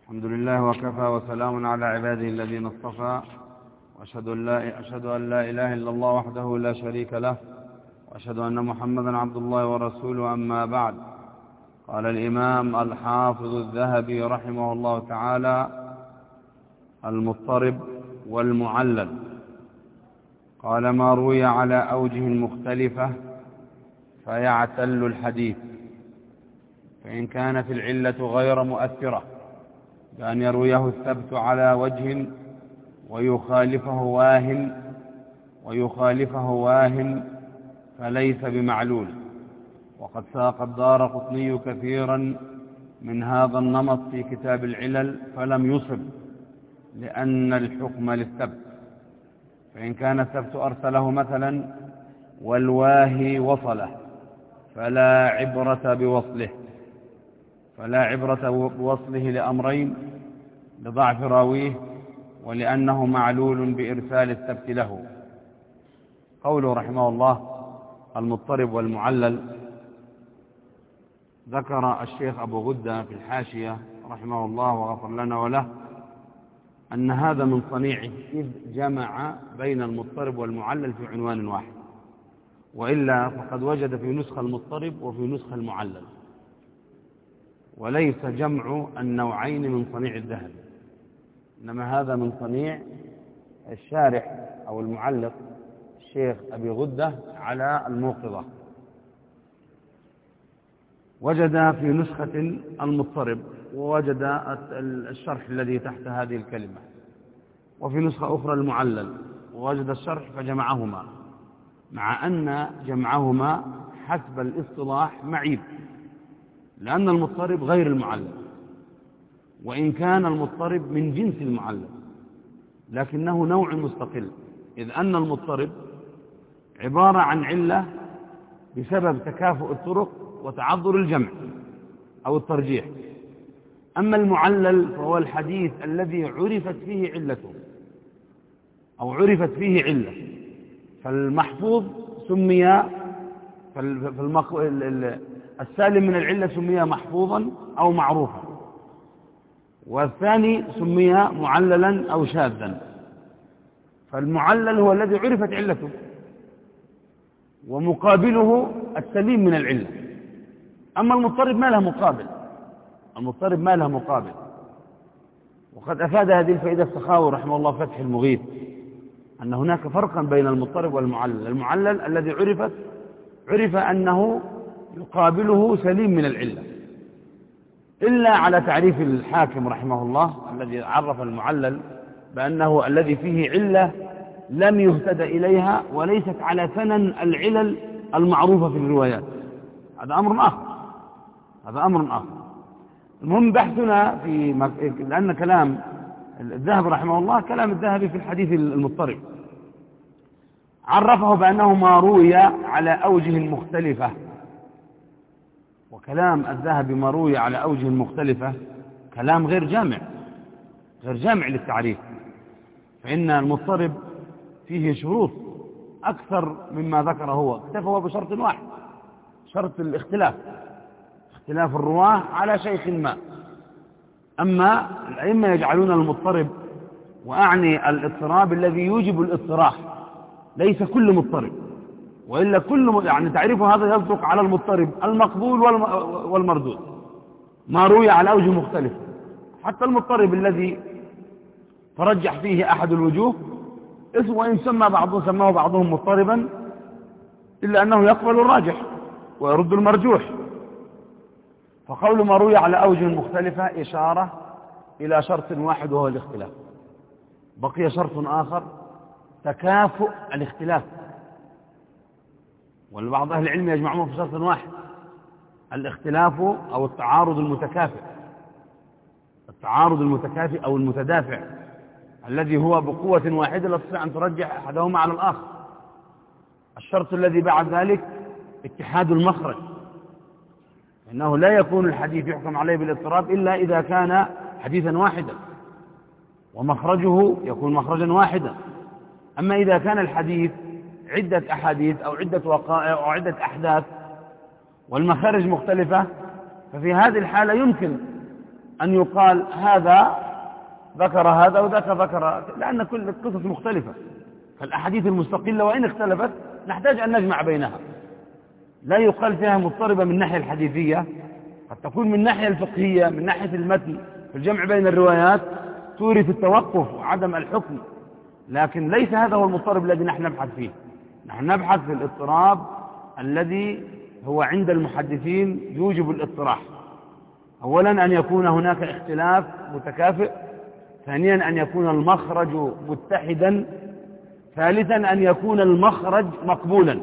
الحمد لله وكفى وسلام على عباده الذين اصطفى وأشهد أن لا إله إلا الله وحده لا شريك له وأشهد أن محمدا عبد الله ورسوله. أما بعد، قال الإمام الحافظ الذهبي رحمه الله تعالى: المضطرب والمعلل. قال: ما روي على أوجه مختلفة فيعتل الحديث، فإن كانت العلة غير مؤثرة بأن يرويه الثبت على وجه ويخالفه واهن فليس بمعلول. وقد ساق الدارقطني كثيرا من هذا النمط في كتاب العلل فلم يصب، لأن الحكم للثبت. فإن كان الثبت أرسله مثلا والواهي وصله فلا عبرة بوصله لأمرين: لضعف راويه، ولأنه معلول بإرسال الثبت له. قوله رحمه الله: المضطرب والمعلل. ذكر الشيخ أبو غدة في الحاشية رحمه الله وغفر لنا وله أن هذا من صنيعه، إذ جمع بين المضطرب والمعلل في عنوان واحد، وإلا فقد وجد في نسخة المضطرب وفي نسخة المعلل، وليس جمع النوعين من صنيع الذهبي، إنما هذا من صنيع الشارح أو المعلق الشيخ أبي غدة على الموقظة. وجد في نسخة المضطرب ووجد الشرح الذي تحت هذه الكلمة، وفي نسخة أخرى المعلل ووجد الشرح فجمعهما، مع أن جمعهما حسب الاصطلاح معيب، لأن المضطرب غير المعلل، وإن كان المضطرب من جنس المعلل لكنه نوع مستقل، إذ أن المضطرب عبارة عن علة بسبب تكافؤ الطرق وتعذر الجمع أو الترجيح. أما المعلل فهو الحديث الذي عرفت فيه علته أو عرفت فيه علة، فالمحفوظ سمي السالم من العلة سمي محفوظا أو معروفا، والثاني سمي معللا أو شاذا. فالمعلل هو الذي عرفت علته، ومقابله السليم من العلة. أما المضطرب ما له مقابل، وقد أفاد هذه الفائدة السخاوي رحمه الله فتح المغيث أن هناك فرقا بين المضطرب والمعلل. المعلل الذي عرف أنه يقابله سليم من العلة، إلا على تعريف الحاكم رحمه الله الذي عرف المعلل بأنه الذي فيه علة لم يهتد إليها وليست على سنن العلل المعروفة في الروايات. هذا أمر آخر. المهم بحثنا لأن كلام الذهبي رحمه الله كلام الذهبي في الحديث المضطرب، عرفه بأنه ما روي على أوجه مختلفة. وكلام الذهبي ما روي على أوجه مختلفة كلام غير جامع للتعريف، فإن المضطرب فيه شروط أكثر مما ذكر هو، اكتفى بشرط واحد: شرط اختلاف الرواة على شيخ ما. أما الأئمة يجعلون المضطرب، وأعني الاضطراب الذي يوجب الاضطراح، ليس كل مضطرب، وإلا يعني تعريفه هذا يصدق على المضطرب المقبول والمردود، ما روي على أوجه مختلفة. حتى المضطرب الذي ترجح فيه أحد الوجوه، وإن سماه بعضهم مضطربا، إلا أنه يقبل الراجح ويرد المرجوح. فقول ما روي على أوجه مختلفة إشارة إلى شرط واحد وهو الاختلاف. بقي شرط آخر: تكافؤ الاختلاف، والبعض أهل العلم يجمعون في شرط واحد: الاختلاف أو التعارض المتكافئ أو المتدافع، الذي هو بقوة واحدة لا تستطيع أن ترجح أحدهما على الآخر. الشرط الذي بعد ذلك اتحاد المخرج، إنه لا يكون الحديث يحكم عليه بالاضطراب إلا إذا كان حديثا واحدا، ومخرجه يكون مخرجا واحدا. أما إذا كان الحديث عدة أحاديث أو عدة وقائع أو عدة أحداث والمخارج مختلفة، ففي هذه الحالة يمكن أن يقال هذا ذكر هذا وذاك ذكر هذا، لأن كل القصص مختلفة. فالأحاديث المستقلة وإن اختلفت نحتاج أن نجمع بينها، لا يقال فيها مضطربة من الناحية الحديثية، قد تكون من الناحية الفقهية من ناحية المتن في الجمع بين الروايات تورث التوقف وعدم الحكم، لكن ليس هذا هو المضطرب الذي نحن نبحث فيه. نحن نبحث في الاضطراب الذي هو عند المحدثين يوجب الاضطراح. أولا أن يكون هناك اختلاف متكافئ، ثانيا أن يكون المخرج متحدا، ثالثا أن يكون المخرج مقبولا.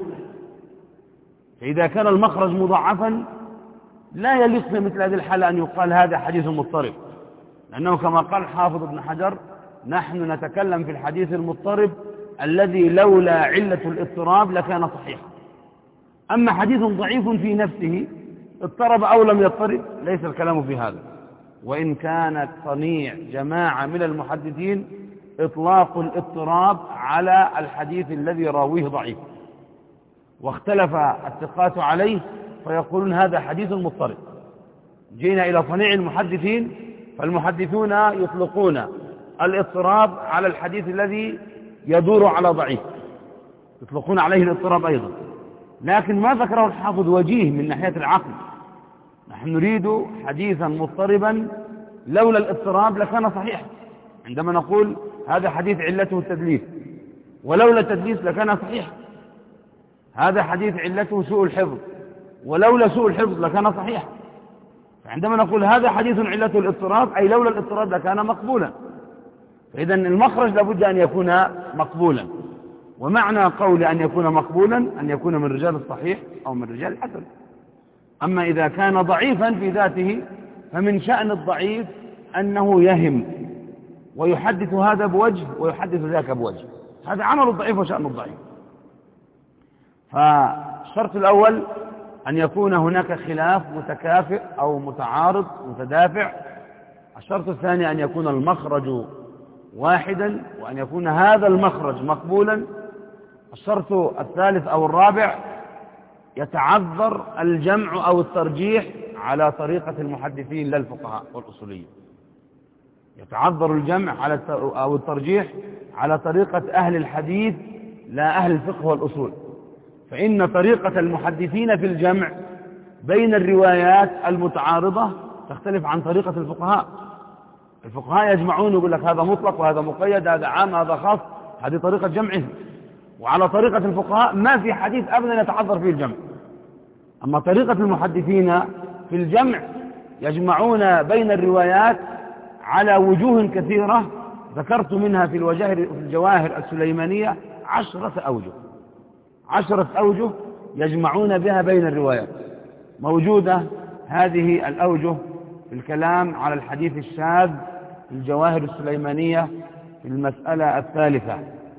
فإذا كان المخرج مضاعفا لا يليق في مثل هذه الحالة أن يقال هذا حديث مضطرب، لأنه كما قال حافظ ابن حجر نحن نتكلم في الحديث المضطرب الذي لولا علة الاضطراب لكان صحيحا. أما حديث ضعيف في نفسه اضطرب أو لم يضطرب ليس الكلام في هذا، وإن كانت صنيع جماعة من المحدثين إطلاق الاضطراب على الحديث الذي راويه ضعيف، واختلف الثقات عليه فيقولون هذا حديث مضطرب. جينا إلى صنيع المحدثين فالمحدثون يطلقون الاضطراب على الحديث الذي يدور على ضعيف، يطلقون عليه الاضطراب أيضا، لكن ما ذكره الحافظ وجيه من ناحية العقل. نحن نريد حديثا مضطربا لولا الاضطراب لكان صحيحا. عندما نقول هذا حديث علته التدليس ولولا التدليس لكان صحيحا، هذا حديث علته سوء الحفظ ولولا سوء الحفظ لكان صحيحا. فعندما نقول هذا حديث علته الاضطراب أي لولا الاضطراب لكان مقبولا. فإذا المخرج لابد أن يكون مقبولا، ومعنى قول أن يكون مقبولا أن يكون من رجال الصحيح أو من رجال الحسن. أما إذا كان ضعيفا في ذاته فمن شأن الضعيف أنه يهم ويحدث هذا بوجه ويحدث ذاك بوجه، هذا عمل الضعيف وشأن الضعيف. فالشرط الأول أن يكون هناك خلاف متكافئ أو متعارض متدافع. الشرط الثاني أن يكون المخرج واحدا وأن يكون هذا المخرج مقبولا. الشرط الثالث أو الرابع يتعذر الجمع أو الترجيح على طريقة المحدثين لا الفقهاء والأصوليين، يتعذر الجمع أو الترجيح على طريقة أهل الحديث لا أهل الفقه والأصول. فإن طريقة المحدثين في الجمع بين الروايات المتعارضة تختلف عن طريقة الفقهاء. الفقهاء يجمعون يقول لك هذا مطلق وهذا مقيد، هذا عام هذا خاص، هذه طريقة جمعهم. وعلى طريقة الفقهاء ما في حديث أبدا يتعذر فيه الجمع. أما طريقة المحدثين في الجمع يجمعون بين الروايات على وجوه كثيرة، ذكرت منها في الجواهر السليمانية 10 أوجه، 10 أوجه يجمعون بها بين الروايات. موجودة هذه الأوجه في الكلام على الحديث الشاذ في الجواهر السليمانية في المسألة الثالثة،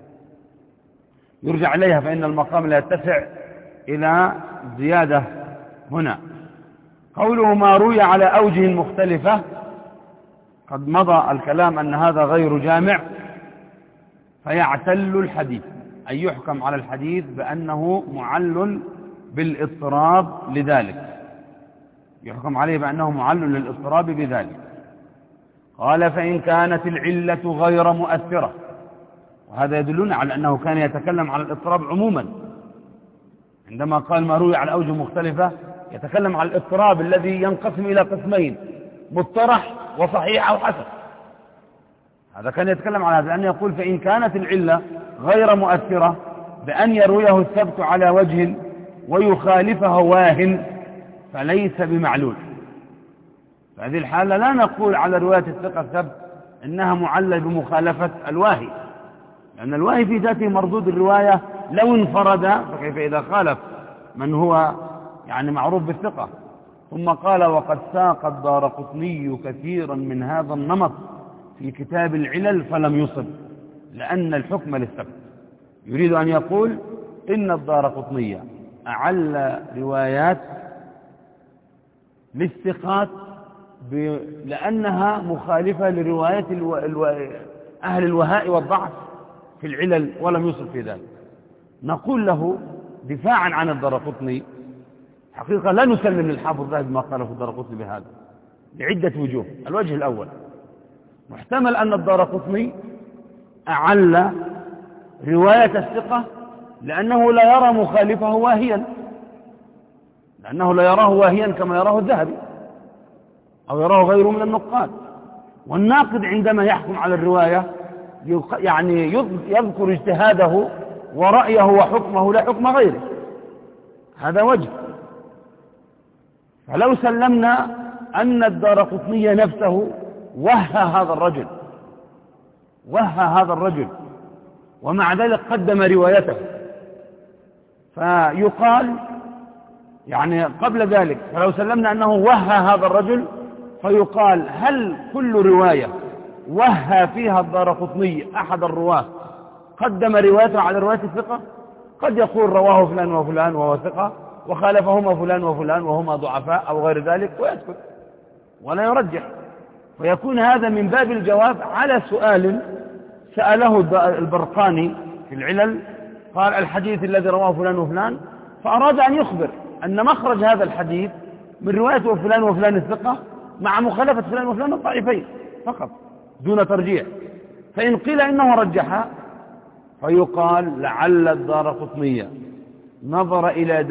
يرجع إليها فإن المقام لا يتسع إلى زيادة هنا. قوله ما روي على أوجه مختلفة، قد مضى الكلام أن هذا غير جامع، فيعتل الحديث أي يحكم على الحديث بأنه معل بالاضطراب لذلك، يحكم عليه بأنه معل للاضطراب بذلك. قال فإن كانت العلة غير مؤثرة، وهذا يدلنا على أنه كان يتكلم على الاضطراب عموما. عندما قال ما روي على أوجه مختلفة يتكلم على الاضطراب الذي ينقسم إلى قسمين، مطرح وصحيح أو حسن. هذا كان يتكلم على هذا، لأنه يقول فإن كانت العلة غير مؤثرة بأن يرويه الثبت على وجه ويخالفه واهن فليس بمعلول. فهذه الحالة لا نقول على رواية الثقة الثبت إنها معلل بمخالفة الواهي، لأن الواهي في ذاته مردود الرواية لو انفرد، فكيف إذا خالف من هو يعني معروف بالثقة. ثم قال وقد ساق الدارقطني كثيرا من هذا النمط في كتاب العلل فلم يصب، لأن الحكم للثبت. يريد أن يقول إن الدارقطني أعل روايات للثقات لأنها مخالفة لرواية أهل الوهاء والضعف في العلل ولم يصب في ذلك. نقول له دفاعا عن الدارقطني، حقيقة لا نسلم للحافظ الذهبي ما قاله الدارقطني بهذا، لعدة وجوه. الوجه الأول، محتمل أن الدارقطني أعل رواية الثقة لأنه لا يرى مخالفه واهيا، لأنه لا يراه واهيا كما يراه الذهبي أو يراه غيره من النقاد. والناقد عندما يحكم على الرواية يعني يذكر اجتهاده ورأيه وحكمه لا حكم غيره. هذا وجه. فلو سلمنا أن الدارقطني نفسه وهى هذا الرجل ومع ذلك قدم روايته، فيقال يعني قبل ذلك، فلو سلمنا أنه وهى هذا الرجل فيقال هل كل رواية وهى فيها الدارقطني أحد الرواة قدم روايته على رواية الثقة؟ قد يقول رواه فلان وفلان وهو ثقة وخالفهما فلان وفلان وهما ضعفاء أو غير ذلك ويسكت ولا يرجح. فيكون هذا من باب الجواب على سؤال سأله البرقاني في العلل، قال الحديث الذي رواه فلان وفلان، فأراد أن يخبر أن مخرج هذا الحديث من رواية فلان وفلان الثقة مع مخالفة فلان وفلان الضعيفين فقط دون ترجيح. فإن قيل إنه رجح فيقال لعل الدارقطني نظر إلى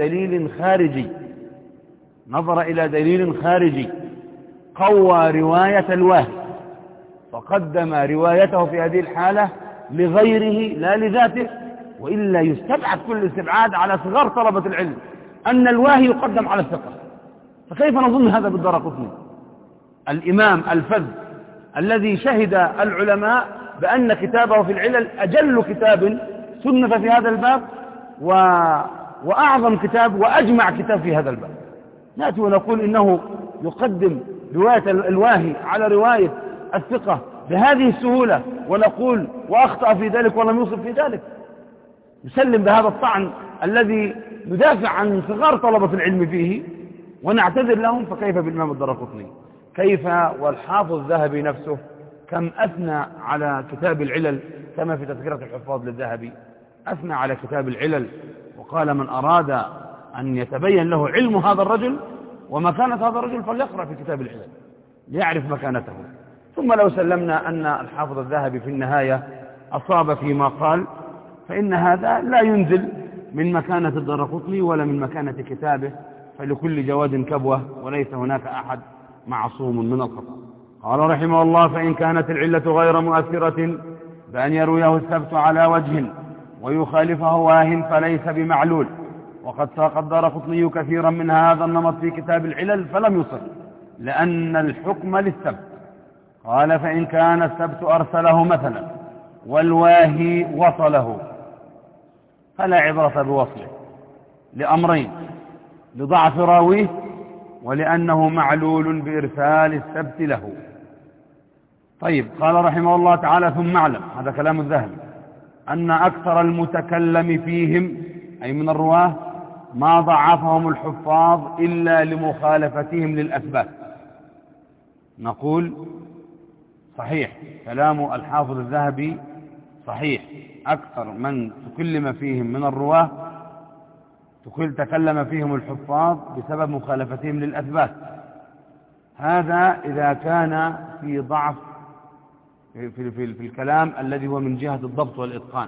دليل خارجي قوى رواية الواهي فقدم روايته في هذه الحالة لغيره لا لذاته، وإلا يستبعد كل استبعاد على صغار طلبة العلم أن الواهي يقدم على الثقة. فكيف نظن هذا بالدارقطني الإمام الفذ الذي شهد العلماء بأن كتابه في العلل أجل كتاب صنف في هذا الباب وأعظم كتاب وأجمع كتاب في هذا الباب، نأتي ونقول إنه يقدم رواية الواهي على رواية الثقة بهذه السهولة، ونقول وأخطأ في ذلك ولم يصب في ذلك؟ نسلم بهذا الطعن الذي ندافع عن صغار طلبة العلم فيه ونعتذر لهم. فكيف بالإمام الدارقطني؟ كيف والحافظ الذهبي نفسه كم أثنى على كتاب العلل، كما في تذكرة الحفاظ للذهبي أثنى على كتاب العلل وقال من أراد أن يتبين له علم هذا الرجل ومكانة هذا الرجل فليقرأ في كتاب العلل ليعرف مكانته. ثم لو سلمنا أن الحافظ الذهبي في النهاية أصاب فيما قال، فإن هذا لا ينزل من مكانة الدارقطني ولا من مكانة كتابه، فلكل جواد كبوة وليس هناك أحد معصوم من الخطأ. قال رحمه الله: فإن كانت العلة غير مؤثرة بأن يرويه الثبت على وجه ويخالفه واه فليس بمعلول، وقد ساق الدارقطني كثيرا من هذا النمط في كتاب العلل فلم يصل لأن الحكم للثبت. قال: فإن كان الثبت أرسله مثلا والواهي وصله فلا عبرة بوصله لأمرين: لضعف راويه ولأنه معلول بإرسال الثبت له. طيب، قال رحمه الله تعالى: ثم اعلم، هذا كلام الذهبي، أن أكثر المتكلم فيهم أي من الرواه ما ضعفهم الحفاظ إلا لمخالفتهم للأثبات. نقول صحيح كلام الحافظ الذهبي صحيح، أكثر من تكلم فيهم من الرواه تكلم فيهم الحفاظ بسبب مخالفتهم للأثبات. هذا إذا كان في ضعف في الكلام الذي هو من جهة الضبط والإتقان،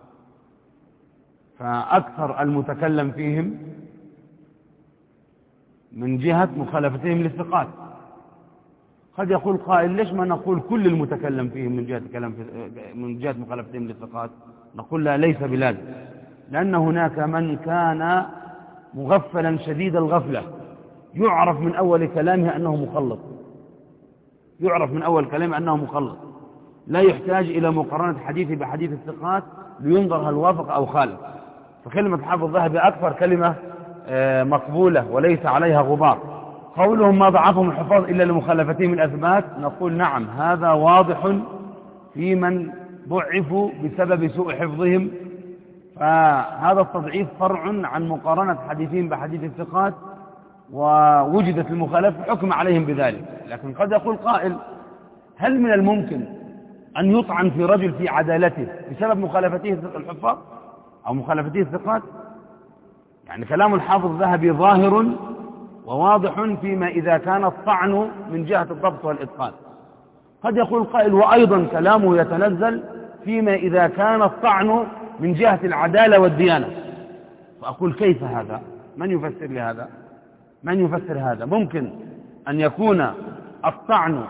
فأكثر المتكلم فيهم من جهة مخالفتهم للثقات. قد يقول قائل: ليش ما نقول كل المتكلم فيهم من جهة مخالفتهم للثقات؟ نقول لا، ليس بلازم، لأن هناك من كان مغفلا شديد الغفلة يعرف من أول كلامه أنه مخلط، لا يحتاج إلى مقارنة حديثه بحديث الثقات لينظر هل وافق أو خالف. فكلمة الحافظ الذهبي أكثر كلمة مقبولة وليس عليها غبار. قولهم ما ضعفهم الحفاظ إلا لمخالفتهم الأثبات، نقول نعم، هذا واضح في من ضعفوا بسبب سوء حفظهم، فهذا التضعيف فرع عن مقارنة حديثهم بحديث الثقات، ووجدت المخالفة حكم عليهم بذلك. لكن قد يقول قائل: هل من الممكن أن يطعن في رجل في عدالته بسبب مخالفته الحفاظ أو مخالفته الثقات؟ يعني كلام الحافظ الذهبي ظاهر وواضح فيما إذا كان الطعن من جهة الضبط والإتقان. قد يقول قائل وأيضا كلامه يتنزل فيما إذا كان الطعن من جهة العدالة والديانة، فأقول كيف هذا؟ من يفسر لهذا؟ من يفسر هذا؟ ممكن أن يكون الطعن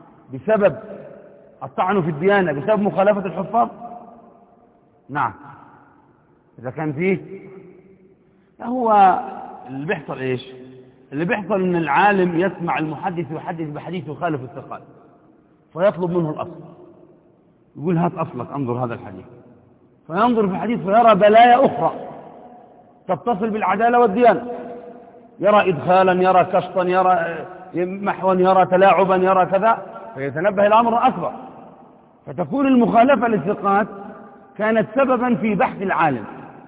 في الديانة بسبب مخالفة الحفاظ؟ نعم، إذا كان فيه. هو اللي بيحصل إيش؟ اللي بيحصل إن العالم يسمع المحدث يحدث بحديث يخالف الثقات، فيطلب منه الأصل، يقول هات أصلك أنظر هذا الحديث، فينظر في الحديث فيرى بلايا أخرى تتصل بالعدالة والديانة، يرى إدخالا، يرى كشطا، يرى محوا، يرى تلاعبا، يرى كذا، فيتنبه إلى أمر أكبر، فتكون المخالفة للثقات كانت سببا في بحث العالم،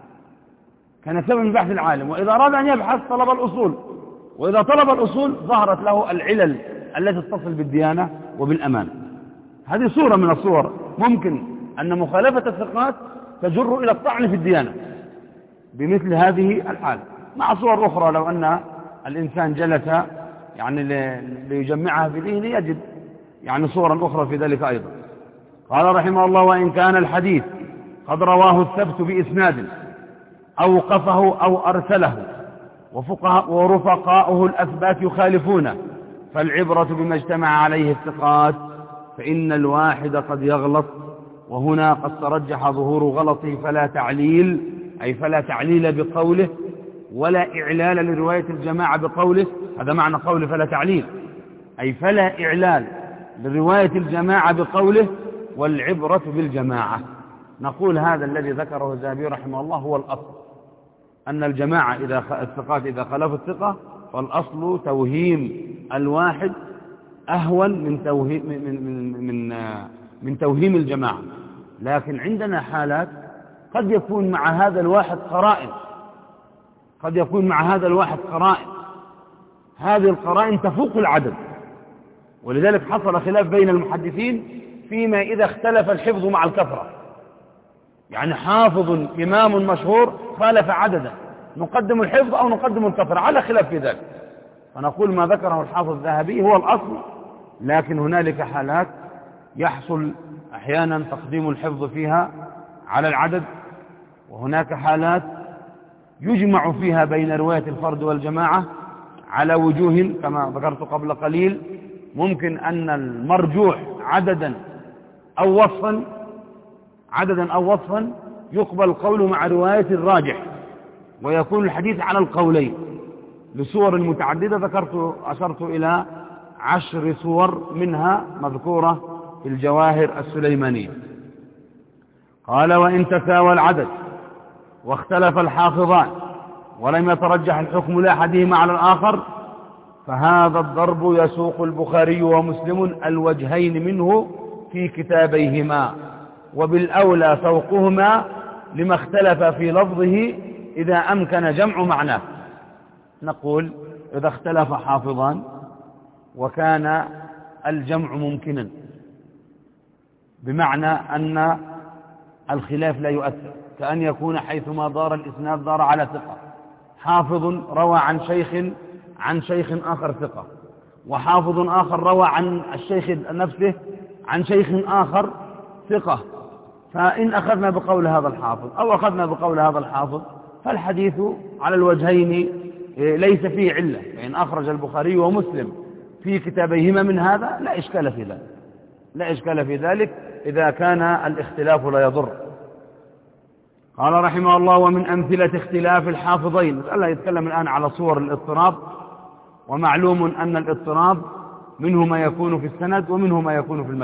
وإذا أراد أن يبحث طلب الأصول، وإذا طلب الأصول ظهرت له العلل التي تتصل بالديانة وبالأمان. هذه صورة من الصور. ممكن أن مخالفة الثقات تجر إلى الطعن في الديانة بمثل هذه الحالة، مع صور أخرى لو أن الإنسان جلس يعني ليجمعها في ذهنه يجد يعني صورا أخرى في ذلك أيضا. قال رحمه الله: وإن كان الحديث قد رواه الثبت بإسناد أوقفه أو أرسله ورفقاؤه الأثبات يخالفونه، فالعبرة بما اجتمع عليه الثقات، فإن الواحد قد يغلط، وهنا قد ترجح ظهور غلطه فلا تعليل، أي فلا تعليل بقوله ولا إعلال لرواية الجماعة بقوله. هذا معنى قوله فلا تعليل، أي فلا إعلال لرواية الجماعة بقوله والعبرة بالجماعة. نقول هذا الذي ذكره الذهبي رحمه الله هو الأصل، أن الجماعة الثقات إذا خالفوا الثقة فالأصل توهيم الواحد أهون من توهيم الجماعة. لكن عندنا حالات قد يكون مع هذا الواحد قرائن، هذه القرائن تفوق العدد، ولذلك حصل خلاف بين المحدثين فيما إذا اختلف الحفظ مع الكثرة، يعني حافظ إمام مشهور خالف عددا، نقدم الحفظ أو نقدم الكثرة، على خلاف في ذلك. فنقول ما ذكره الحافظ الذهبي هو الأصل، لكن هنالك حالات يحصل أحيانا تقديم الحفظ فيها على العدد، وهناك حالات يجمع فيها بين رواية الفرد والجماعة على وجوه كما ذكرت قبل قليل. ممكن أن المرجوح عددا أو وصفا يقبل قوله مع رواية الراجح، ويكون الحديث على القولين لصور متعددة. أشرت إلى 10 صور منها مذكورة في الجواهر السليمانية. قال: وإن تساوى العدد واختلف الحافظان ولم يترجح الحكم لأحدهما على الآخر، فهذا الضرب يسوق البخاري ومسلم الوجهين منه في كتابيهما، وبالأولى سوقهما لما اختلف في لفظه إذا أمكن جمع معناه. نقول إذا اختلف حافظان وكان الجمع ممكنا، بمعنى أن الخلاف لا يؤثر، كأن يكون حيثما دار الإسناد دار على ثقة، حافظ روى عن شيخ آخر ثقة، وحافظ آخر روى عن الشيخ نفسه عن شيخ آخر ثقة، فإن أخذنا بقول هذا الحافظ أو أخذنا بقول هذا الحافظ فالحديث على الوجهين ليس فيه علة، فإن أخرج البخاري ومسلم في كتابيهما من هذا لا إشكال في ذلك إذا كان الاختلاف لا يضر. قال رحمه الله: ومن أمثلة اختلاف الحافظين، الله يتكلم الآن على صور الاضطراب، ومعلوم أن الاضطراب منه ما يكون في السند ومنه ما يكون في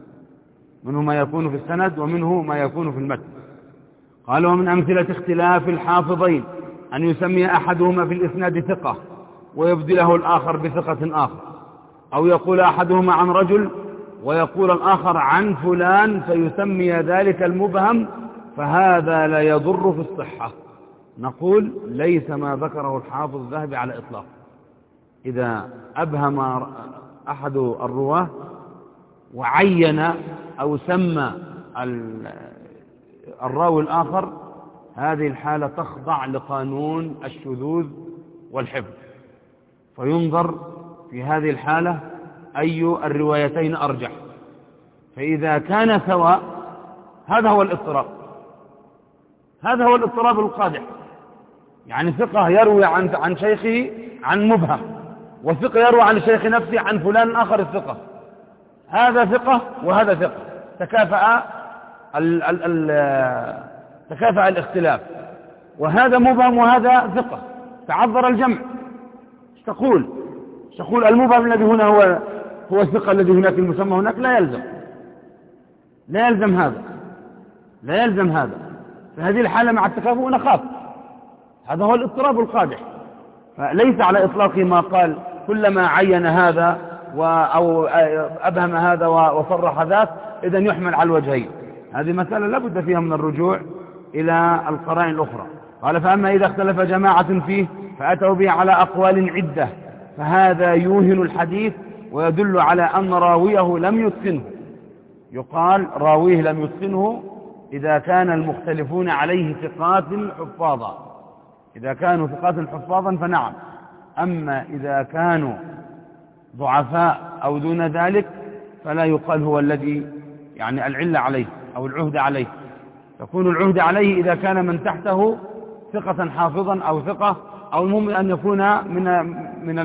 المتن، قال: ومن أمثلة اختلاف الحافظين أن يسمي أحدهما في الإسناد ثقة ويبدله الآخر بثقة آخر، أو يقول أحدهما عن رجل ويقول الآخر عن فلان فيسمي ذلك المبهم، فهذا لا يضر في الصحة. نقول ليس ما ذكره الحافظ الذهبي على إطلاق. إذا أبهم أحد الرواه وعين أو سمى الراوي الآخر، هذه الحالة تخضع لقانون الشذوذ والحفظ، فينظر في هذه الحالة أي الروايتين أرجح، فإذا كان سواء هذا هو الاضطراب، هذا هو الاضطراب القادح. يعني ثقة يروي عن شيخه عن مبهم، وثقة يروي عن الشيخ نفسه عن فلان آخر الثقة، هذا ثقة وهذا ثقة، تكافأ الاختلاف، وهذا مبهم وهذا ثقة، تعذر الجمع. تقول المبهم الذي هنا هو الثقة الذي هناك المسمى هناك، لا يلزم هذا. في هذه الحالة مع التكافؤ نخاف، هذا هو الاضطراب القادح. فليس على إطلاقه ما قال كلما عين هذا أو أبهم هذا وصرح ذاك إذن يحمل على الوجهين. هذه مسألة لا بد فيها من الرجوع إلى القرائن الأخرى. قال فأما إذا اختلف جماعة فيه فأتوا به على أقوال عدة فهذا يوهن الحديث ويدل على أن راويه لم يتقنه. يقال راويه لم يتقنه إذا كان المختلفون عليه ثقات حفاظا، إذا كانوا ثقات حفاظا فنعم، أما إذا كانوا ضعفاء أو دون ذلك فلا يقال هو الذي يعني العلة عليه أو العهد عليه. تكون العهد عليه إذا كان من تحته ثقة حافظا أو ثقة، أو المهم أن يكون من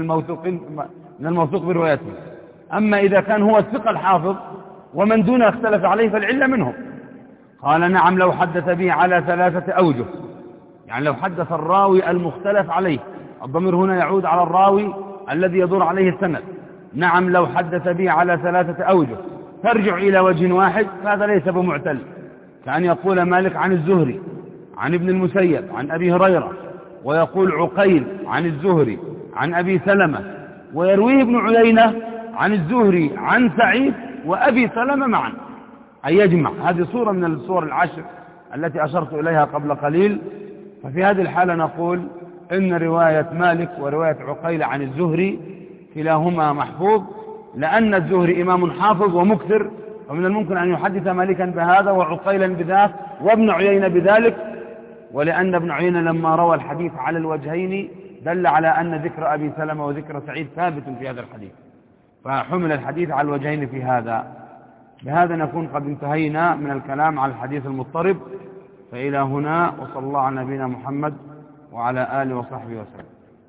الموثوق بروايته. أما إذا كان هو الثقة الحافظ ومن دونه اختلف عليه فالعلة منهم. قال نعم لو حدث به على 3 أوجه، يعني لو حدث الراوي المختلف عليه، الضمير هنا يعود على الراوي الذي يدور عليه السند. نعم لو حدث به على 3 أوجه ترجع إلى وجه واحد فهذا ليس بمعتل، كأن يقول مالك عن الزهري عن ابن المسيب عن أبي هريرة، ويقول عقيل عن الزهري عن أبي سلمة، ويرويه ابن عيينة عن الزهري عن سعيد وأبي سلمة معا، أي يجمع. هذه صورة من الصور العشر التي أشرت إليها قبل قليل. ففي هذه الحالة نقول إن رواية مالك ورواية عقيل عن الزهري كلاهما محفوظ، لأن الزهري إمام حافظ ومكثر، ومن الممكن أن يحدث مالكا بهذا وعقيلا بذاك وابن عيينة بذلك، ولأن ابن عيينة لما روى الحديث على الوجهين دل على أن ذكر أبي سلمة وذكر سعيد ثابت في هذا الحديث، فحمل الحديث على الوجهين في هذا. بهذا نكون قد انتهينا من الكلام على الحديث المضطرب. فإلى هنا، وصلى الله على نبينا محمد وعلى آله وصحبه وسلم.